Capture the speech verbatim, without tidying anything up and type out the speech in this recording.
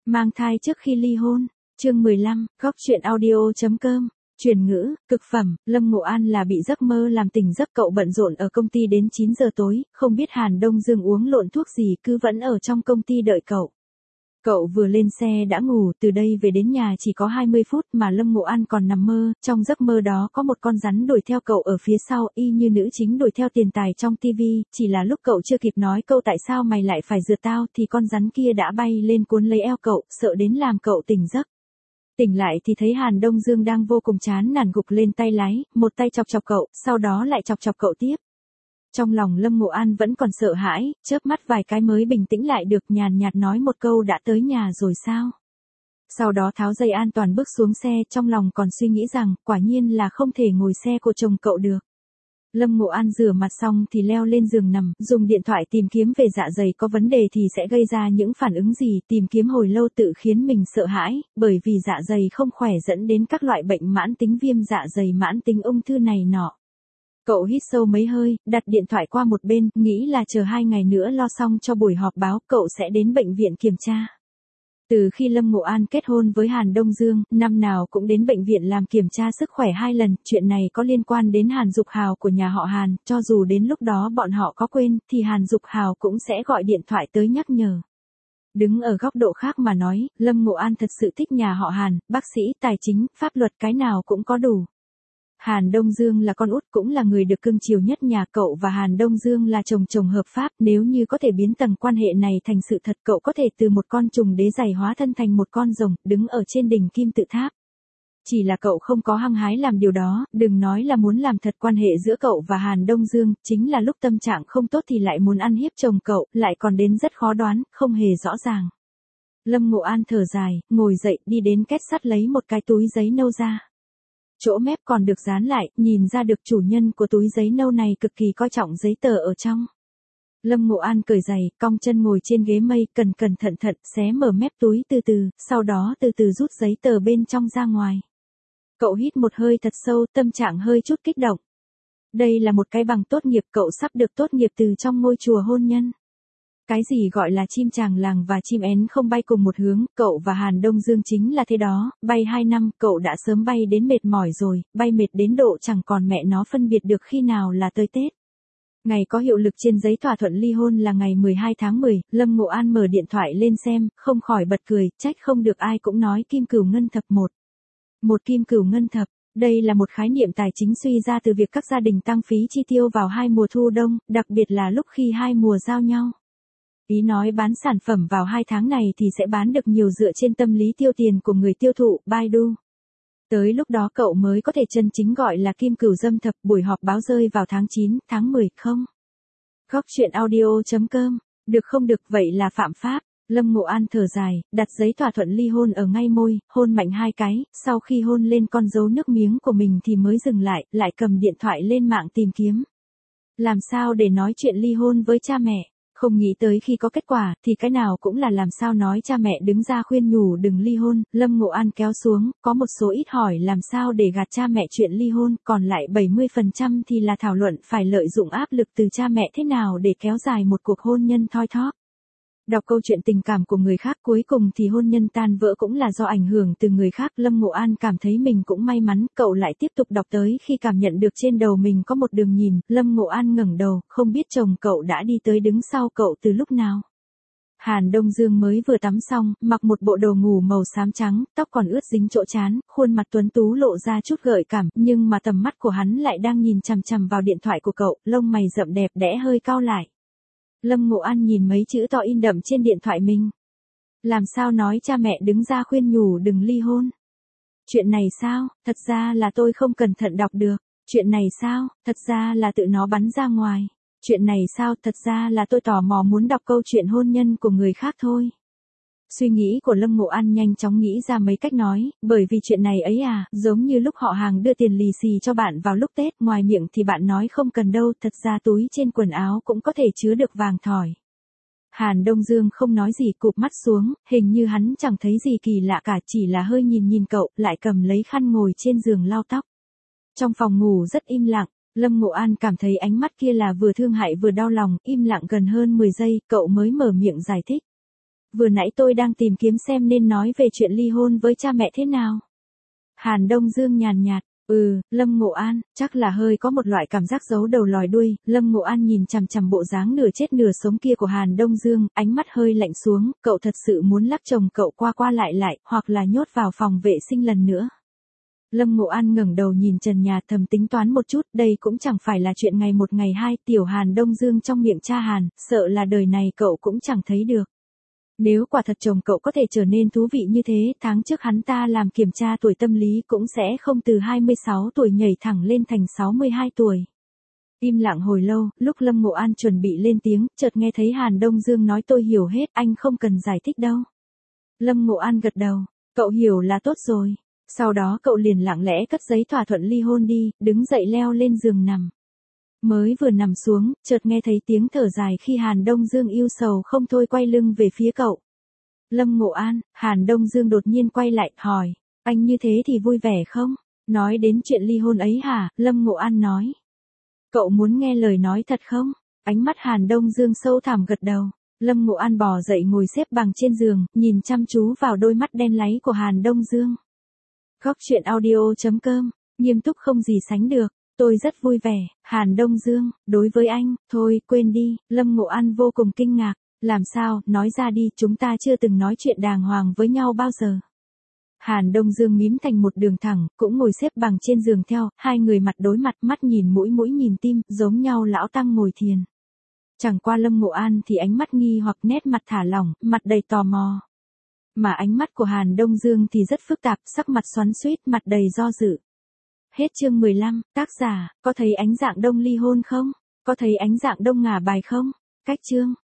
Mang thai trước khi ly hôn, chương mười lăm, góc truyện audio.com, truyền ngữ, cực phẩm, Lâm Ngộ An là bị giấc mơ làm tỉnh giấc cậu bận rộn ở công ty đến chín giờ tối, không biết Hàn Đông Dương uống lộn thuốc gì cứ vẫn ở trong công ty đợi cậu. Cậu vừa lên xe đã ngủ, từ đây về đến nhà chỉ có hai mươi phút mà Lâm Ngộ An còn nằm mơ, trong giấc mơ đó có một con rắn đuổi theo cậu ở phía sau, y như nữ chính đuổi theo tiền tài trong tivi, chỉ là lúc cậu chưa kịp nói câu tại sao mày lại phải rượt tao thì con rắn kia đã bay lên cuốn lấy eo cậu, sợ đến làm cậu tỉnh giấc. Tỉnh lại thì thấy Hàn Đông Dương đang vô cùng chán nản gục lên tay lái, một tay chọc chọc cậu, sau đó lại chọc chọc cậu tiếp. Trong lòng Lâm Ngộ An vẫn còn sợ hãi, chớp mắt vài cái mới bình tĩnh lại được, nhàn nhạt nói một câu đã tới nhà rồi sao. Sau đó tháo dây an toàn bước xuống xe, trong lòng còn suy nghĩ rằng, quả nhiên là không thể ngồi xe của chồng cậu được. Lâm Ngộ An rửa mặt xong thì leo lên giường nằm, dùng điện thoại tìm kiếm về dạ dày có vấn đề thì sẽ gây ra những phản ứng gì, tìm kiếm hồi lâu tự khiến mình sợ hãi, bởi vì dạ dày không khỏe dẫn đến các loại bệnh mãn tính viêm dạ dày mãn tính ung thư này nọ. Cậu hít sâu mấy hơi, đặt điện thoại qua một bên, nghĩ là chờ hai ngày nữa lo xong cho buổi họp báo, cậu sẽ đến bệnh viện kiểm tra. Từ khi Lâm Ngộ An kết hôn với Hàn Đông Dương, năm nào cũng đến bệnh viện làm kiểm tra sức khỏe hai lần, chuyện này có liên quan đến Hàn Dục Hào của nhà họ Hàn, cho dù đến lúc đó bọn họ có quên, thì Hàn Dục Hào cũng sẽ gọi điện thoại tới nhắc nhở. Đứng ở góc độ khác mà nói, Lâm Ngộ An thật sự thích nhà họ Hàn, bác sĩ, tài chính, pháp luật cái nào cũng có đủ. Hàn Đông Dương là con út cũng là người được cưng chiều nhất nhà cậu và Hàn Đông Dương là chồng chồng hợp pháp, nếu như có thể biến tầng quan hệ này thành sự thật cậu có thể từ một con trùng đế giày hóa thân thành một con rồng, đứng ở trên đỉnh kim tự tháp. Chỉ là cậu không có hăng hái làm điều đó, đừng nói là muốn làm thật quan hệ giữa cậu và Hàn Đông Dương, chính là lúc tâm trạng không tốt thì lại muốn ăn hiếp chồng cậu, lại còn đến rất khó đoán, không hề rõ ràng. Lâm Ngộ An thở dài, ngồi dậy, đi đến két sắt lấy một cái túi giấy nâu ra. Chỗ mép còn được dán lại, nhìn ra được chủ nhân của túi giấy nâu này cực kỳ coi trọng giấy tờ ở trong. Lâm Ngộ An cởi giày, cong chân ngồi trên ghế mây, cẩn cẩn thận thận, xé mở mép túi từ từ, sau đó từ từ rút giấy tờ bên trong ra ngoài. Cậu hít một hơi thật sâu, tâm trạng hơi chút kích động. Đây là một cái bằng tốt nghiệp, cậu sắp được tốt nghiệp từ trong ngôi chùa hôn nhân. Cái gì gọi là chim chàng làng và chim én không bay cùng một hướng, cậu và Hàn Đông Dương chính là thế đó, bay hai năm, cậu đã sớm bay đến mệt mỏi rồi, bay mệt đến độ chẳng còn mẹ nó phân biệt được khi nào là tới Tết. Ngày có hiệu lực trên giấy thỏa thuận ly hôn là ngày mười hai tháng mười, Lâm Ngộ An mở điện thoại lên xem, không khỏi bật cười, trách không được ai cũng nói kim cửu ngân thập một. Một kim cửu ngân thập, đây là một khái niệm tài chính suy ra từ việc các gia đình tăng phí chi tiêu vào hai mùa thu đông, đặc biệt là lúc khi hai mùa giao nhau. Ý nói bán sản phẩm vào hai tháng này thì sẽ bán được nhiều dựa trên tâm lý tiêu tiền của người tiêu thụ, Baidu. Tới lúc đó cậu mới có thể chân chính gọi là kim cửu dâm thập, buổi họp báo rơi vào tháng chín, tháng mười, không. Góc truyện audio.com, được không được vậy là phạm pháp. Lâm Ngộ An thở dài, đặt giấy thỏa thuận ly hôn ở ngay môi, hôn mạnh hai cái, sau khi hôn lên con dấu nước miếng của mình thì mới dừng lại, lại cầm điện thoại lên mạng tìm kiếm. Làm sao để nói chuyện ly hôn với cha mẹ? Không nghĩ tới khi có kết quả, thì cái nào cũng là làm sao nói cha mẹ đứng ra khuyên nhủ đừng ly hôn, Lâm Ngộ An kéo xuống, có một số ít hỏi làm sao để gạt cha mẹ chuyện ly hôn, còn lại bảy mươi phần trăm thì là thảo luận phải lợi dụng áp lực từ cha mẹ thế nào để kéo dài một cuộc hôn nhân thoi thóp. Đọc câu chuyện tình cảm của người khác cuối cùng thì hôn nhân tan vỡ cũng là do ảnh hưởng từ người khác. Lâm Ngộ An cảm thấy mình cũng may mắn, cậu lại tiếp tục đọc tới khi cảm nhận được trên đầu mình có một đường nhìn, Lâm Ngộ An ngẩng đầu, không biết chồng cậu đã đi tới đứng sau cậu từ lúc nào. Hàn Đông Dương mới vừa tắm xong, mặc một bộ đồ ngủ màu xám trắng, tóc còn ướt dính chỗ trán, khuôn mặt tuấn tú lộ ra chút gợi cảm, nhưng mà tầm mắt của hắn lại đang nhìn chằm chằm vào điện thoại của cậu, lông mày rậm đẹp đẽ hơi cau lại. Lâm Ngộ An nhìn mấy chữ to in đậm trên điện thoại mình. Làm sao nói cha mẹ đứng ra khuyên nhủ đừng ly hôn? Chuyện này sao, thật ra là tôi không cẩn thận đọc được. Chuyện này sao, thật ra là tự nó bắn ra ngoài. Chuyện này sao, thật ra là tôi tò mò muốn đọc câu chuyện hôn nhân của người khác thôi. Suy nghĩ của Lâm Ngộ An nhanh chóng nghĩ ra mấy cách nói, bởi vì chuyện này ấy à, giống như lúc họ hàng đưa tiền lì xì cho bạn vào lúc Tết, ngoài miệng thì bạn nói không cần đâu, thật ra túi trên quần áo cũng có thể chứa được vàng thỏi. Hàn Đông Dương không nói gì, cụp mắt xuống, hình như hắn chẳng thấy gì kỳ lạ cả, chỉ là hơi nhìn nhìn cậu, lại cầm lấy khăn ngồi trên giường lau tóc. Trong phòng ngủ rất im lặng, Lâm Ngộ An cảm thấy ánh mắt kia là vừa thương hại vừa đau lòng, im lặng gần hơn mười giây, cậu mới mở miệng giải thích. Vừa nãy tôi đang tìm kiếm xem nên nói về chuyện ly hôn với cha mẹ thế nào. Hàn Đông Dương nhàn nhạt, ừ, Lâm Ngộ An, chắc là hơi có một loại cảm giác giấu đầu lòi đuôi. Lâm Ngộ An nhìn chằm chằm bộ dáng nửa chết nửa sống kia của Hàn Đông Dương, ánh mắt hơi lạnh xuống, cậu thật sự muốn lắp chồng cậu qua qua lại lại, hoặc là nhốt vào phòng vệ sinh lần nữa. Lâm Ngộ An ngẩng đầu nhìn trần nhà thầm tính toán một chút, đây cũng chẳng phải là chuyện ngày một ngày hai, tiểu Hàn Đông Dương trong miệng cha Hàn, sợ là đời này cậu cũng chẳng thấy được. Nếu quả thật chồng cậu có thể trở nên thú vị như thế, tháng trước hắn ta làm kiểm tra tuổi tâm lý cũng sẽ không từ hai mươi sáu tuổi nhảy thẳng lên thành sáu mươi hai tuổi. Im lặng hồi lâu, lúc Lâm Ngộ An chuẩn bị lên tiếng, chợt nghe thấy Hàn Đông Dương nói tôi hiểu hết, anh không cần giải thích đâu. Lâm Ngộ An gật đầu, cậu hiểu là tốt rồi. Sau đó cậu liền lặng lẽ cất giấy thỏa thuận ly hôn đi, đứng dậy leo lên giường nằm. Mới vừa nằm xuống, chợt nghe thấy tiếng thở dài khi Hàn Đông Dương yêu sầu không thôi quay lưng về phía cậu. Lâm Ngộ An, Hàn Đông Dương đột nhiên quay lại, hỏi, anh như thế thì vui vẻ không? Nói đến chuyện ly hôn ấy hả? Lâm Ngộ An nói. Cậu muốn nghe lời nói thật không? Ánh mắt Hàn Đông Dương sâu thẳm gật đầu. Lâm Ngộ An bò dậy ngồi xếp bằng trên giường, nhìn chăm chú vào đôi mắt đen láy của Hàn Đông Dương. Góc truyện audio chấm com, nghiêm túc không gì sánh được. Tôi rất vui vẻ, Hàn Đông Dương, đối với anh, thôi, quên đi. Lâm Ngộ An vô cùng kinh ngạc, làm sao, nói ra đi, chúng ta chưa từng nói chuyện đàng hoàng với nhau bao giờ. Hàn Đông Dương mím thành một đường thẳng, cũng ngồi xếp bằng trên giường theo, hai người mặt đối mặt, mắt nhìn mũi mũi nhìn tim, giống nhau lão tăng ngồi thiền. Chẳng qua Lâm Ngộ An thì ánh mắt nghi hoặc nét mặt thả lỏng, mặt đầy tò mò. Mà ánh mắt của Hàn Đông Dương thì rất phức tạp, sắc mặt xoắn xuýt, mặt đầy do dự. Hết chương mười lăm, tác giả, có thấy ánh dạng đông ly hôn không? Có thấy ánh dạng đông ngả bài không? Cách chương.